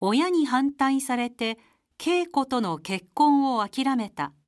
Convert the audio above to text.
親に反対されて恵子との結婚を諦めた。